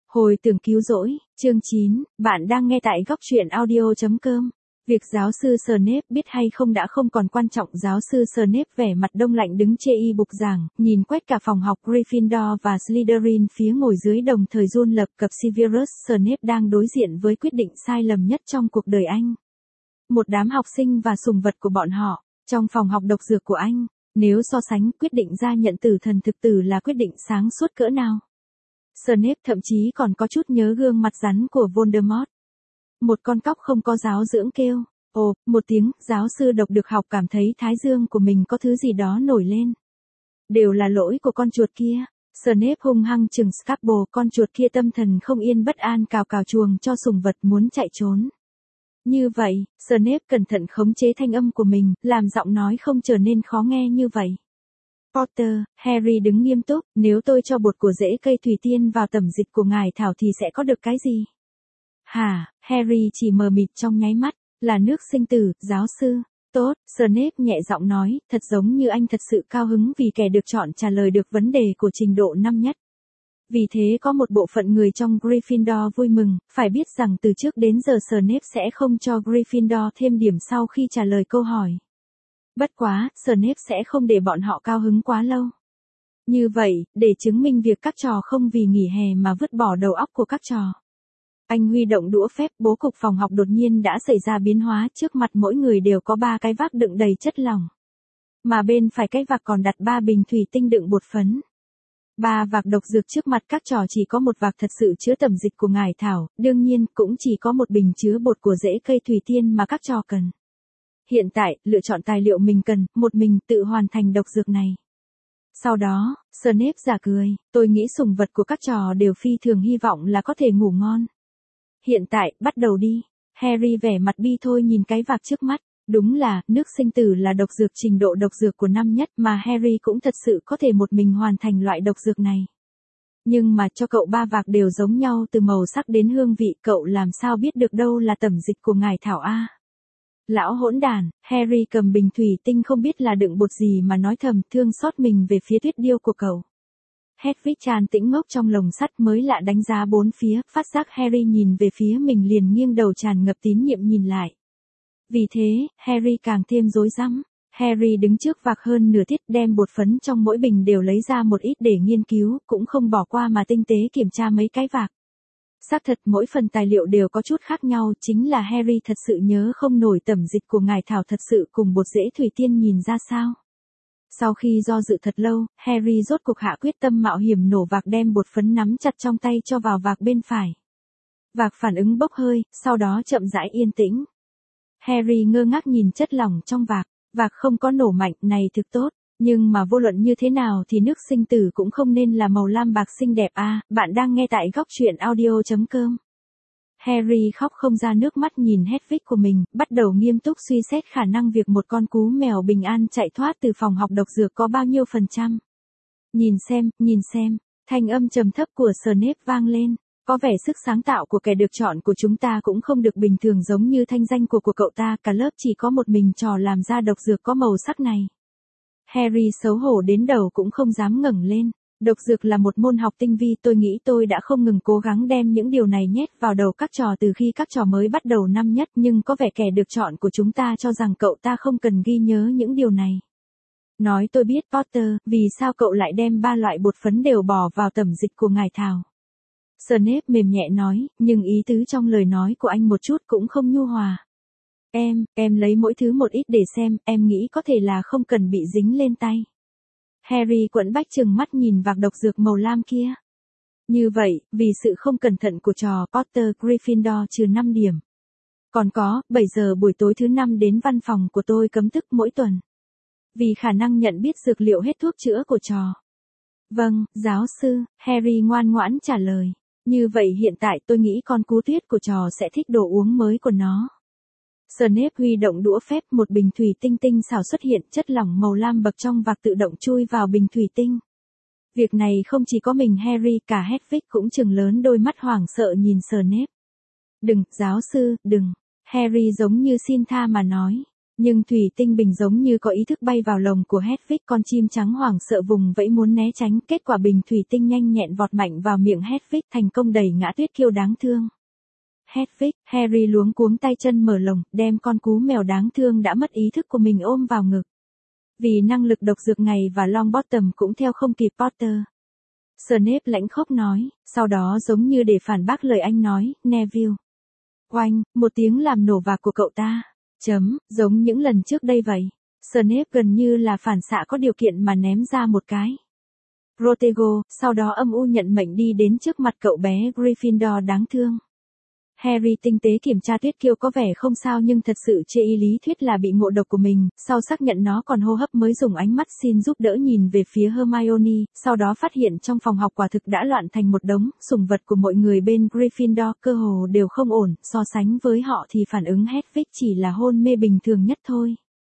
Hồi tưởng cứu rỗi, chương 9, bạn đang nghe tại góc truyện audio.com. Việc giáo sư Snape biết hay không đã không còn quan trọng. Giáo sư Snape vẻ mặt đông lạnh đứng chê y bục giảng, nhìn quét cả phòng học Gryffindor và Slytherin phía ngồi dưới đồng thời run lập cập. Severus Snape đang đối diện với quyết định sai lầm nhất trong cuộc đời anh. Một đám học sinh và sùng vật của bọn họ, trong phòng học độc dược của anh, nếu so sánh quyết định ra nhận tử thần thực tử là quyết định sáng suốt cỡ nào. Snape thậm chí còn có chút nhớ gương mặt rắn của Voldemort. Một con cóc không có giáo dưỡng kêu, ồ, một tiếng. Giáo sư độc được học cảm thấy thái dương của mình có thứ gì đó nổi lên. Đều là lỗi của con chuột kia. Snape hung hăng chừng Scrabble. Con chuột kia tâm thần không yên bất an cào cào chuồng cho sùng vật muốn chạy trốn. Như vậy, Snape cẩn thận khống chế thanh âm của mình, làm giọng nói không trở nên khó nghe như vậy. Potter, Harry đứng nghiêm túc, nếu tôi cho bột của rễ cây thủy tiên vào tẩm dịch của ngài thảo thì sẽ có được cái gì? Hả, Harry chỉ mờ mịt trong nháy mắt, là nước sinh tử, giáo sư. Tốt, Snape nhẹ giọng nói, thật giống như anh thật sự cao hứng vì kẻ được chọn trả lời được vấn đề của trình độ năm nhất. Vì thế có một bộ phận người trong Gryffindor vui mừng, phải biết rằng từ trước đến giờ Snape sẽ không cho Gryffindor thêm điểm sau khi trả lời câu hỏi. Bất quá, Snape sẽ không để bọn họ cao hứng quá lâu. Như vậy, để chứng minh việc các trò không vì nghỉ hè mà vứt bỏ đầu óc của các trò. Anh huy động đũa phép, bố cục phòng học đột nhiên đã xảy ra biến hóa, trước mặt mỗi người đều có 3 cái vác đựng đầy chất lỏng. Mà bên phải cái vạc còn đặt 3 bình thủy tinh đựng bột phấn. 3 vạc độc dược trước mặt các trò chỉ có một vạc thật sự chứa tẩm dịch của ngải thảo, đương nhiên cũng chỉ có một bình chứa bột của rễ cây thủy tiên mà các trò cần. Hiện tại, lựa chọn tài liệu mình cần, một mình tự hoàn thành độc dược này. Sau đó, Snape giả cười, tôi nghĩ sùng vật của các trò đều phi thường hy vọng là có thể ngủ ngon. Hiện tại, bắt đầu đi. Harry vẻ mặt bi thôi nhìn cái vạc trước mắt. Đúng là, nước sinh tử là độc dược trình độ độc dược của năm nhất mà Harry cũng thật sự có thể một mình hoàn thành loại độc dược này. Nhưng mà cho cậu 3 vạc đều giống nhau từ màu sắc đến hương vị, cậu làm sao biết được đâu là tẩm dịch của ngải thảo a? Lão hỗn đản, Harry cầm bình thủy tinh không biết là đựng bột gì mà nói thầm, thương xót mình về phía tuyết điêu của cậu. Hedwig tràn tĩnh ngốc trong lồng sắt mới lạ đánh giá bốn phía, phát giác Harry nhìn về phía mình liền nghiêng đầu tràn ngập tín nhiệm nhìn lại. Vì thế, Harry càng thêm rối rắm. Harry đứng trước vạc hơn nửa tiết, đem bột phấn trong mỗi bình đều lấy ra một ít để nghiên cứu, cũng không bỏ qua mà tinh tế kiểm tra mấy cái vạc. Xác thật mỗi phần tài liệu đều có chút khác nhau, chính là Harry thật sự nhớ không nổi tẩm dịch của ngải thảo thật sự cùng bột rễ thủy tiên nhìn ra sao. Sau khi do dự thật lâu, Harry rốt cuộc hạ quyết tâm mạo hiểm nổ vạc đem bột phấn nắm chặt trong tay cho vào vạc bên phải. Vạc phản ứng bốc hơi, sau đó chậm rãi yên tĩnh. Harry ngơ ngác nhìn chất lỏng trong vạc không có nổ mạnh, này thực tốt, nhưng mà vô luận như thế nào thì nước sinh tử cũng không nên là màu lam bạc xinh đẹp a. Bạn đang nghe tại góc truyện audio.com. Harry khóc không ra nước mắt nhìn Hedwig của mình, bắt đầu nghiêm túc suy xét khả năng việc một con cú mèo bình an chạy thoát từ phòng học độc dược có bao nhiêu %. Nhìn xem, thanh âm trầm thấp của Snape vang lên. Có vẻ sức sáng tạo của kẻ được chọn của chúng ta cũng không được bình thường giống như thanh danh của cậu ta, cả lớp chỉ có một mình trò làm ra độc dược có màu sắc này. Harry xấu hổ đến đầu cũng không dám ngẩng lên. Độc dược là một môn học tinh vi, tôi nghĩ tôi đã không ngừng cố gắng đem những điều này nhét vào đầu các trò từ khi các trò mới bắt đầu năm nhất, nhưng có vẻ kẻ được chọn của chúng ta cho rằng cậu ta không cần ghi nhớ những điều này. Nói tôi biết Potter, vì sao cậu lại đem 3 loại bột phấn đều bỏ vào tẩm dịch của ngải thảo? Snape mềm nhẹ nói, nhưng ý tứ trong lời nói của anh một chút cũng không nhu hòa. Em lấy mỗi thứ một ít để xem, em nghĩ có thể là không cần bị dính lên tay. Harry quẫn bách trừng mắt nhìn vạc độc dược màu lam kia. Như vậy, vì sự không cẩn thận của trò Potter Gryffindor trừ 5 điểm. Còn có, 7 giờ buổi tối thứ 5 đến văn phòng của tôi cấm thức mỗi tuần. Vì khả năng nhận biết dược liệu hết thuốc chữa của trò. Vâng, giáo sư, Harry ngoan ngoãn trả lời. Như vậy hiện tại tôi nghĩ con cú tuyết của trò sẽ thích đồ uống mới của nó. Snape huy động đũa phép, một bình thủy tinh tinh xảo xuất hiện, chất lỏng màu lam bậc trong vạc tự động chui vào bình thủy tinh. Việc này không chỉ có mình Harry, cả Hedwig cũng trừng lớn đôi mắt hoảng sợ nhìn Snape. Đừng, giáo sư, đừng. Harry giống như xin tha mà nói. Nhưng thủy tinh bình giống như có ý thức bay vào lồng của Hedwig, con chim trắng hoảng sợ vùng vẫy muốn né tránh, kết quả bình thủy tinh nhanh nhẹn vọt mạnh vào miệng Hedwig, thành công đẩy ngã Tuyết Kiêu đáng thương. Hedwig, Harry luống cuống tay chân mở lồng, đem con cú mèo đáng thương đã mất ý thức của mình ôm vào ngực. Vì năng lực độc dược ngày và Longbottom cũng theo không kịp Potter. Snape lãnh khốc nói, sau đó giống như để phản bác lời anh nói, Neville. Oanh, một tiếng làm nổ vạc của cậu ta. Giống những lần trước đây vậy. Snape gần như là phản xạ có điều kiện mà ném ra một cái Protego, sau đó âm u nhận mệnh đi đến trước mặt cậu bé Gryffindor đáng thương. Harry tinh tế kiểm tra Tuyết Kiêu có vẻ không sao nhưng thật sự chê y lý thuyết là bị ngộ độc của mình, sau xác nhận nó còn hô hấp mới dùng ánh mắt xin giúp đỡ nhìn về phía Hermione, sau đó phát hiện trong phòng học quả thực đã loạn thành một đống, sủng vật của mọi người bên Gryffindor cơ hồ đều không ổn, so sánh với họ thì phản ứng Hedwig chỉ là hôn mê bình thường nhất thôi.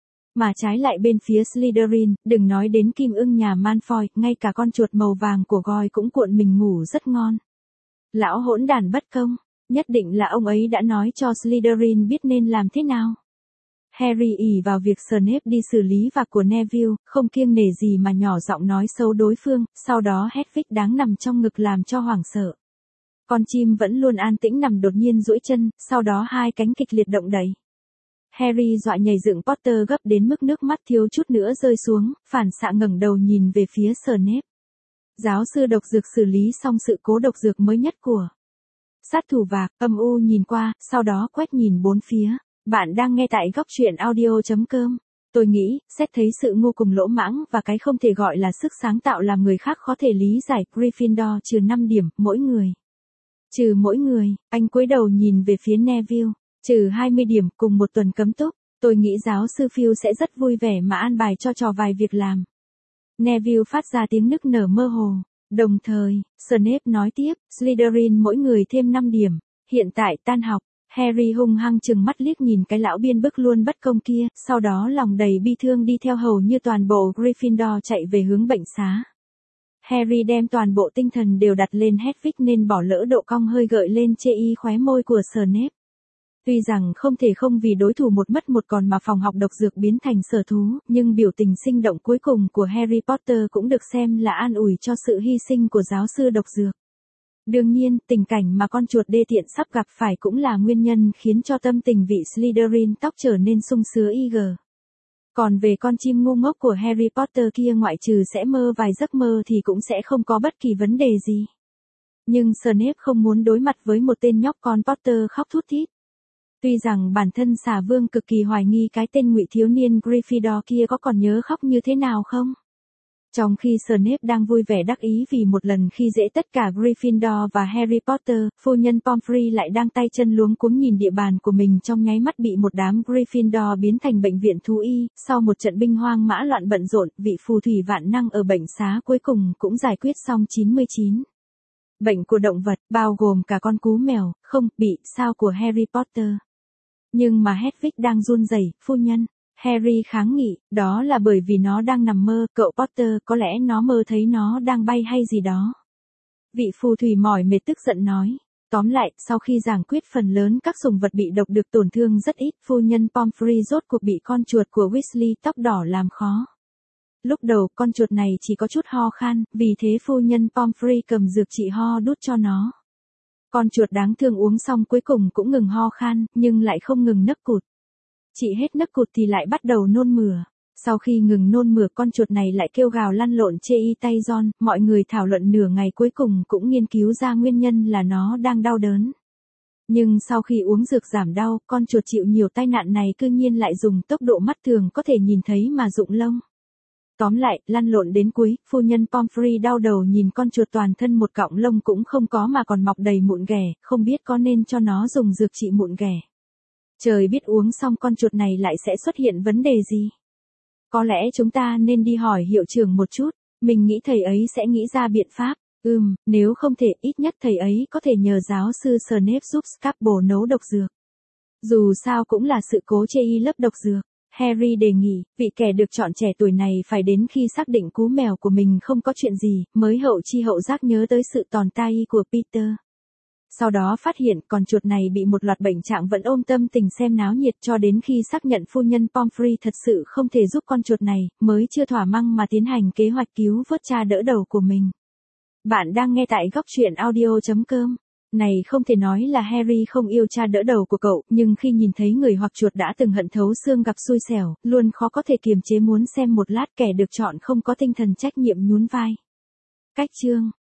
Mà trái lại bên phía Slytherin, đừng nói đến kim ưng nhà Malfoy, ngay cả con chuột màu vàng của Goyle cũng cuộn mình ngủ rất ngon. Lão hỗn đản bất công. Nhất định là ông ấy đã nói cho Slytherin biết nên làm thế nào. Harry ỷ vào việc Snape đi xử lý vạc của Neville, không kiêng nể gì mà nhỏ giọng nói xấu đối phương, sau đó Hedwig đáng nằm trong ngực làm cho hoảng sợ. Con chim vẫn luôn an tĩnh nằm đột nhiên duỗi chân, sau đó hai cánh kịch liệt động đẩy. Harry dọa nhảy dựng, Potter gấp đến mức nước mắt thiếu chút nữa rơi xuống, phản xạ ngẩng đầu nhìn về phía Snape. Giáo sư độc dược xử lý xong sự cố độc dược mới nhất của sát thủ vạc, âm u nhìn qua, sau đó quét nhìn bốn phía. Bạn đang nghe tại góc truyện audio.com. Tôi nghĩ, xét thấy sự ngu cùng lỗ mãng và cái không thể gọi là sức sáng tạo làm người khác khó thể lý giải, Gryffindor trừ 5 điểm, mỗi người. Trừ mỗi người, anh cúi đầu nhìn về phía Neville. Trừ 20 điểm cùng một tuần cấm túc. Tôi nghĩ giáo sư Phil sẽ rất vui vẻ mà an bài cho trò vài việc làm. Neville phát ra tiếng nức nở mơ hồ. Đồng thời, Snape nói tiếp, Slytherin mỗi người thêm 5 điểm. Hiện tại tan học, Harry hung hăng chừng mắt liếc nhìn cái lão biên bức luôn bất công kia, sau đó lòng đầy bi thương đi theo hầu như toàn bộ Gryffindor chạy về hướng bệnh xá. Harry đem toàn bộ tinh thần đều đặt lên Hedwig nên bỏ lỡ độ cong hơi gợi lên chê y khóe môi của Snape. Tuy rằng không thể không vì đối thủ một mất một còn mà phòng học độc dược biến thành sở thú, nhưng biểu tình sinh động cuối cùng của Harry Potter cũng được xem là an ủi cho sự hy sinh của giáo sư độc dược. Đương nhiên, tình cảnh mà con chuột đê tiện sắp gặp phải cũng là nguyên nhân khiến cho tâm tình vị Slytherin tóc trở nên sung sướng y gờ. Còn về con chim ngu ngốc của Harry Potter kia, ngoại trừ sẽ mơ vài giấc mơ thì cũng sẽ không có bất kỳ vấn đề gì. Nhưng Snape không muốn đối mặt với một tên nhóc con Potter khóc thút thít. Tuy rằng bản thân Xà Vương cực kỳ hoài nghi cái tên ngụy thiếu niên Gryffindor kia có còn nhớ khóc như thế nào không. Trong khi Snape đang vui vẻ đắc ý vì một lần khi dễ tất cả Gryffindor và Harry Potter, phu nhân Pomfrey lại đang tay chân luống cuống nhìn địa bàn của mình trong nháy mắt bị một đám Gryffindor biến thành bệnh viện thú y. Sau một trận binh hoang mã loạn bận rộn, vị phù thủy vạn năng ở bệnh xá cuối cùng cũng giải quyết xong 99 bệnh của động vật, bao gồm cả con cú mèo, không bị sao của Harry Potter. Nhưng mà Hedwig đang run rẩy, phu nhân. Harry kháng nghị, đó là bởi vì nó đang nằm mơ, cậu Potter, có lẽ nó mơ thấy nó đang bay hay gì đó. Vị phù thủy mỏi mệt tức giận nói. Tóm lại, sau khi giảng quyết phần lớn các sủng vật bị độc được tổn thương rất ít, phu nhân Pomfrey rốt cuộc bị con chuột của Weasley tóc đỏ làm khó. Lúc đầu, con chuột này chỉ có chút ho khan, vì thế phu nhân Pomfrey cầm dược trị ho đút cho nó. Con chuột đáng thương uống xong cuối cùng cũng ngừng ho khan, nhưng lại không ngừng nấc cụt. Chị hết nấc cụt thì lại bắt đầu nôn mửa. Sau khi ngừng nôn mửa, con chuột này lại kêu gào lăn lộn chê y tay John, mọi người thảo luận nửa ngày cuối cùng cũng nghiên cứu ra nguyên nhân là nó đang đau đớn. Nhưng sau khi uống dược giảm đau, con chuột chịu nhiều tai nạn này cư nhiên lại dùng tốc độ mắt thường có thể nhìn thấy mà rụng lông. Tóm lại, lăn lộn đến cuối, phu nhân Pomfrey đau đầu nhìn con chuột toàn thân một cọng lông cũng không có mà còn mọc đầy mụn ghẻ, không biết có nên cho nó dùng dược trị mụn ghẻ. Trời biết uống xong con chuột này lại sẽ xuất hiện vấn đề gì. Có lẽ chúng ta nên đi hỏi hiệu trưởng một chút, mình nghĩ thầy ấy sẽ nghĩ ra biện pháp. Nếu không thể, ít nhất thầy ấy có thể nhờ giáo sư Snape giúp Scrabble nấu độc dược. Dù sao cũng là sự cố chê y lớp độc dược. Harry đề nghị, vị kẻ được chọn trẻ tuổi này phải đến khi xác định cú mèo của mình không có chuyện gì, mới hậu chi hậu giác nhớ tới sự tồn tại của Peter. Sau đó phát hiện con chuột này bị một loạt bệnh trạng vẫn ôm tâm tình xem náo nhiệt cho đến khi xác nhận phu nhân Pomfrey thật sự không thể giúp con chuột này, mới chưa thỏa măng mà tiến hành kế hoạch cứu vớt cha đỡ đầu của mình. Bạn đang nghe tại góc truyện audio.com. Này không thể nói là Harry không yêu cha đỡ đầu của cậu, nhưng khi nhìn thấy người hoặc chuột đã từng hận thấu xương gặp xui xẻo, luôn khó có thể kiềm chế muốn xem một lát kẻ được chọn không có tinh thần trách nhiệm nhún vai. Cách chương